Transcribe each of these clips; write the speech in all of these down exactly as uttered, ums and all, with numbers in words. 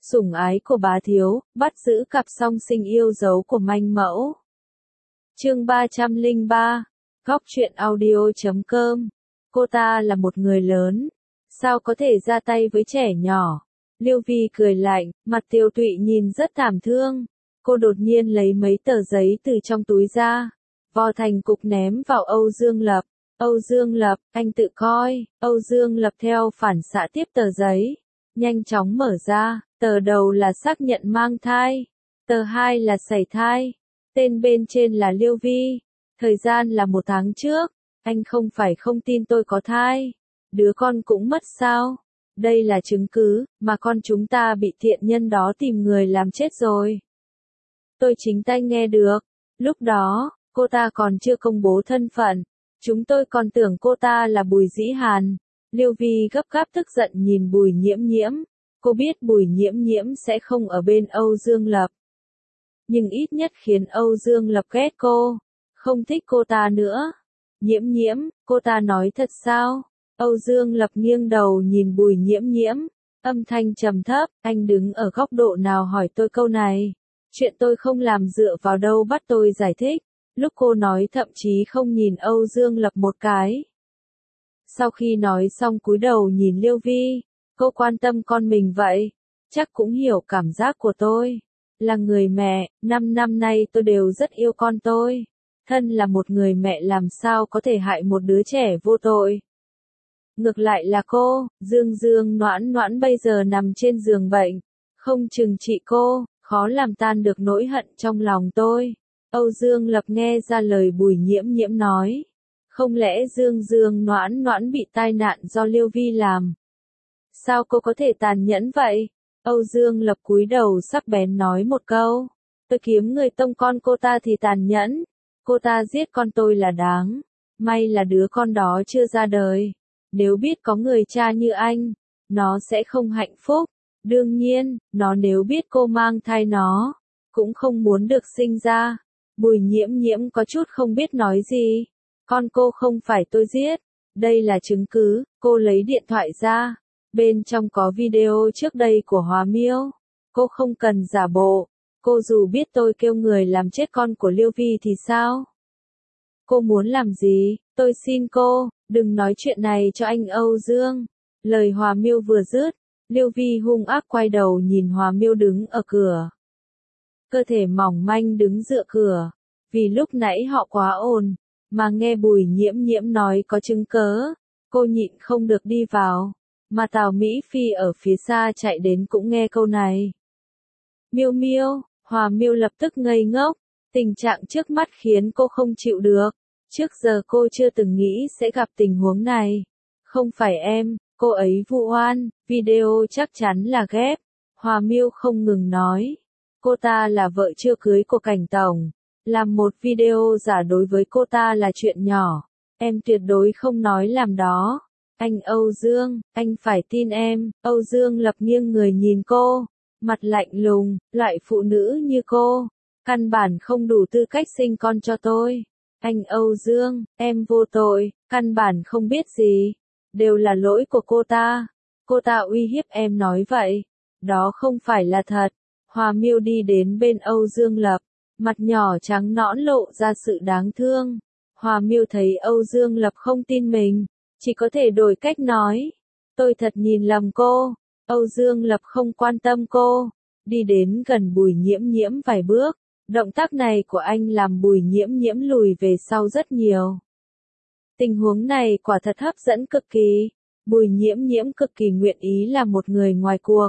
Sủng ái của bá thiếu, bắt giữ cặp song sinh yêu dấu của manh mẫu. Chương ba trăm lẻ ba, góc truyện audio chấm com. Cô ta là một người lớn, sao có thể ra tay với trẻ nhỏ? Liêu Vi cười lạnh, mặt Tiêu Tụy nhìn rất thảm thương. Cô đột nhiên lấy mấy tờ giấy từ trong túi ra, vò thành cục ném vào Âu Dương Lập. Âu Dương Lập, anh tự coi. Âu Dương Lập theo phản xạ tiếp tờ giấy, nhanh chóng mở ra. Tờ đầu là xác nhận mang thai, tờ hai là sảy thai, tên bên trên là Liêu Vi, thời gian là một tháng trước. Anh không phải không tin tôi có thai, đứa con cũng mất sao? Đây là chứng cứ mà con chúng ta bị thiện nhân đó tìm người làm chết rồi. Tôi chính tay nghe được, lúc đó, cô ta còn chưa công bố thân phận, chúng tôi còn tưởng cô ta là Bùi Dĩ Hàn. Liêu Vi gấp gáp tức giận nhìn Bùi Nhiễm Nhiễm. Cô biết Bùi Nhiễm Nhiễm sẽ không ở bên Âu Dương Lập, nhưng ít nhất khiến Âu Dương Lập ghét cô, không thích cô ta nữa. Nhiễm Nhiễm, cô ta nói thật sao? Âu Dương Lập nghiêng đầu nhìn Bùi Nhiễm Nhiễm, âm thanh trầm thấp, anh đứng ở góc độ nào hỏi tôi câu này? Chuyện tôi không làm dựa vào đâu bắt tôi giải thích. Lúc cô nói thậm chí không nhìn Âu Dương Lập một cái. Sau khi nói xong cúi đầu nhìn Liêu Vi. Cô quan tâm con mình vậy, chắc cũng hiểu cảm giác của tôi. Là người mẹ, năm năm nay tôi đều rất yêu con tôi. Thân là một người mẹ làm sao có thể hại một đứa trẻ vô tội. Ngược lại là cô, Dương Dương Noãn Noãn bây giờ nằm trên giường bệnh. Không trừng trị cô, khó làm tan được nỗi hận trong lòng tôi. Âu Dương Lập nghe ra lời Bùi Nhiễm Nhiễm nói. Không lẽ Dương Dương Noãn Noãn bị tai nạn do Liêu Vi làm? Sao cô có thể tàn nhẫn vậy? Âu Dương Lập cúi đầu sắc bén nói một câu. Tôi kiếm người tông con cô ta thì tàn nhẫn. Cô ta giết con tôi là đáng. May là đứa con đó chưa ra đời. Nếu biết có người cha như anh, nó sẽ không hạnh phúc. Đương nhiên, nó nếu biết cô mang thai nó, cũng không muốn được sinh ra. Bùi Nhiễm Nhiễm có chút không biết nói gì. Con cô không phải tôi giết. Đây là chứng cứ. Cô lấy điện thoại ra. Bên trong có video trước đây của Hòa Miêu. Cô không cần giả bộ. Cô dù biết tôi kêu người làm chết con của Liêu Vi thì sao? Cô muốn làm gì? Tôi xin cô, đừng nói chuyện này cho anh Âu Dương. Lời Hòa Miêu vừa dứt, Liêu Vi hung ác quay đầu nhìn Hòa Miêu đứng ở cửa. Cơ thể mỏng manh đứng dựa cửa. Vì lúc nãy họ quá ồn, mà nghe Bùi Nhiễm Nhiễm nói có chứng cớ, cô nhịn không được đi vào. Mà Tào Mỹ Phi ở phía xa chạy đến cũng nghe câu này. Miêu Miêu, Hòa Miêu lập tức ngây ngốc, tình trạng trước mắt khiến cô không chịu được. Trước giờ cô chưa từng nghĩ sẽ gặp tình huống này. Không phải em, cô ấy vu oan, video chắc chắn là ghép. Hòa Miêu không ngừng nói. Cô ta là vợ chưa cưới của Cảnh Tổng. Làm một video giả đối với cô ta là chuyện nhỏ. Em tuyệt đối không nói làm đó. Anh Âu Dương, anh phải tin em. Âu Dương Lập nghiêng người nhìn cô, mặt lạnh lùng, loại phụ nữ như cô, căn bản không đủ tư cách sinh con cho tôi. Anh Âu Dương, em vô tội, căn bản không biết gì, đều là lỗi của cô ta. Cô ta uy hiếp em nói vậy, đó không phải là thật. Hòa Miêu đi đến bên Âu Dương Lập, mặt nhỏ trắng nõn lộ ra sự đáng thương. Hòa Miêu thấy Âu Dương Lập không tin mình, chỉ có thể đổi cách nói. Tôi thật nhìn lầm cô. Âu Dương Lập không quan tâm cô. Đi đến gần Bùi Nhiễm Nhiễm vài bước. Động tác này của anh làm Bùi Nhiễm Nhiễm lùi về sau rất nhiều. Tình huống này quả thật hấp dẫn cực kỳ. Bùi Nhiễm Nhiễm cực kỳ nguyện ý là một người ngoài cuộc.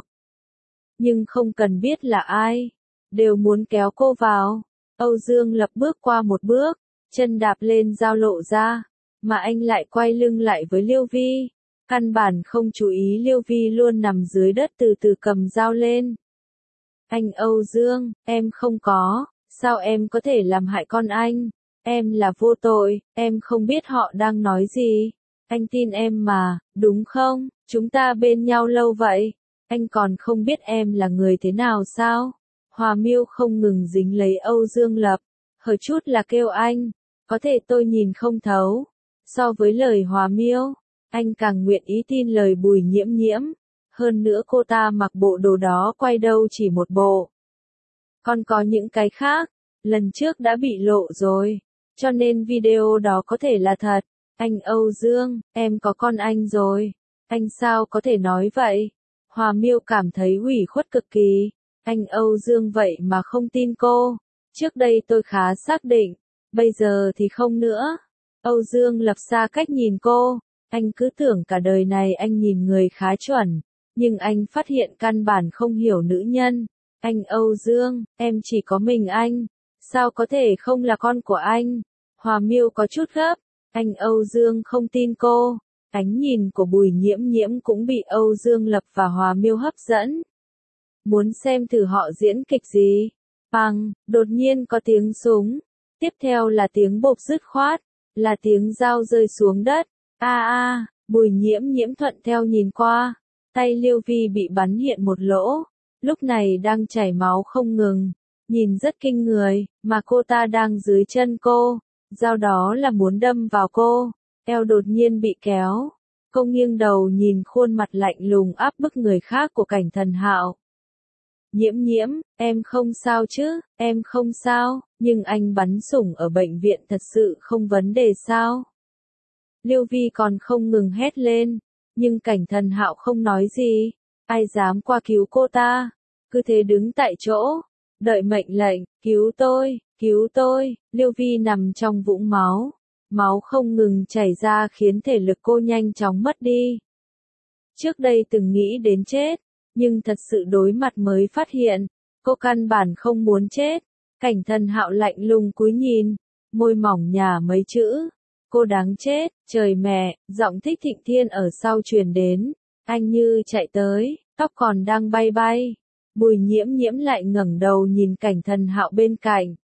Nhưng không cần biết là ai, đều muốn kéo cô vào. Âu Dương Lập bước qua một bước, chân đạp lên dao lộ ra. Mà anh lại quay lưng lại với Liêu Vi. Căn bản không chú ý Liêu Vi luôn nằm dưới đất từ từ cầm dao lên. Anh Âu Dương, em không có, sao em có thể làm hại con anh? Em là vô tội, em không biết họ đang nói gì. Anh tin em mà, đúng không? Chúng ta bên nhau lâu vậy, anh còn không biết em là người thế nào sao? Hòa Miêu không ngừng dính lấy Âu Dương Lập, hơi chút là kêu anh, có thể tôi nhìn không thấu. So với lời Hòa Miêu, anh càng nguyện ý tin lời Bùi Nhiễm Nhiễm. Hơn nữa cô ta mặc bộ đồ đó quay đâu chỉ một bộ. Còn có những cái khác, lần trước đã bị lộ rồi, cho nên video đó có thể là thật. Anh Âu Dương, em có con anh rồi. Anh sao có thể nói vậy? Hòa Miêu cảm thấy ủy khuất cực kỳ. Anh Âu Dương vậy mà không tin cô. Trước đây tôi khá xác định, bây giờ thì không nữa. Âu Dương lập xa cách nhìn cô. Anh cứ tưởng cả đời này anh nhìn người khá chuẩn, nhưng anh phát hiện căn bản không hiểu nữ nhân. Anh Âu Dương, em chỉ có mình anh, sao có thể không là con của anh? Hòa Miêu có chút gấp. Anh Âu Dương không tin cô. Ánh nhìn của Bùi Nhiễm Nhiễm cũng bị Âu Dương Lập và Hòa Miêu hấp dẫn. Muốn xem thử họ diễn kịch gì? Bằng, đột nhiên có tiếng súng. Tiếp theo là tiếng bộp dứt khoát, là tiếng dao rơi xuống đất. A a, Bùi Nhiễm Nhiễm thuận theo nhìn qua. Tay Liêu Vi bị bắn hiện một lỗ, lúc này đang chảy máu không ngừng. Nhìn rất kinh người, mà cô ta đang dưới chân cô. Dao đó là muốn đâm vào cô. Eo đột nhiên bị kéo. Cô nghiêng đầu nhìn khuôn mặt lạnh lùng áp bức người khác của Cảnh Thần Hạo. Nhiễm Nhiễm, em không sao chứ, em không sao, nhưng anh bắn sủng ở bệnh viện thật sự không vấn đề sao? Liêu Vi còn không ngừng hét lên, nhưng Cảnh Thần Hạo không nói gì. Ai dám qua cứu cô ta? Cứ thế đứng tại chỗ, đợi mệnh lệnh, cứu tôi, cứu tôi. Liêu Vi nằm trong vũng máu. Máu không ngừng chảy ra khiến thể lực cô nhanh chóng mất đi. Trước đây từng nghĩ đến chết, nhưng thật sự đối mặt mới phát hiện, cô căn bản không muốn chết. Cảnh Thần Hạo lạnh lùng cúi nhìn, môi mỏng nhả mấy chữ. Cô đáng chết, trời mẹ, giọng Thích Thịnh Thiên ở sau truyền đến. Anh như chạy tới, tóc còn đang bay bay. Bùi Nhiễm Nhiễm lại ngẩng đầu nhìn Cảnh Thần Hạo bên cạnh.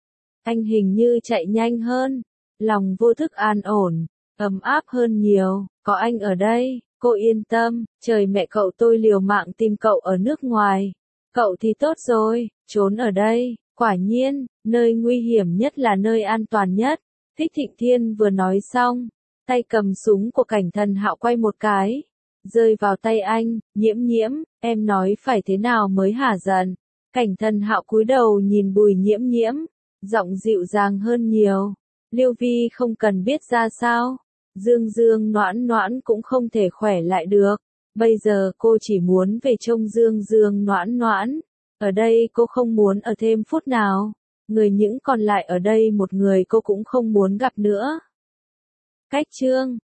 Anh hình như chạy nhanh hơn. Lòng vô thức an ổn, ấm áp hơn nhiều, có anh ở đây, cô yên tâm, trời mẹ cậu tôi liều mạng tìm cậu ở nước ngoài. Cậu thì tốt rồi, trốn ở đây, quả nhiên, nơi nguy hiểm nhất là nơi an toàn nhất. Thích Thịnh Thiên vừa nói xong, tay cầm súng của Cảnh Thần Hạo quay một cái, rơi vào tay anh. Nhiễm Nhiễm, em nói phải thế nào mới hả giận? Cảnh Thần Hạo cúi đầu nhìn Bùi Nhiễm Nhiễm, giọng dịu dàng hơn nhiều. Liêu Vi không cần biết ra sao, Dương Dương Noãn Noãn cũng không thể khỏe lại được. Bây giờ cô chỉ muốn về trông Dương Dương Noãn Noãn. Ở đây cô không muốn ở thêm phút nào. Người những còn lại ở đây một người cô cũng không muốn gặp nữa. Cách chương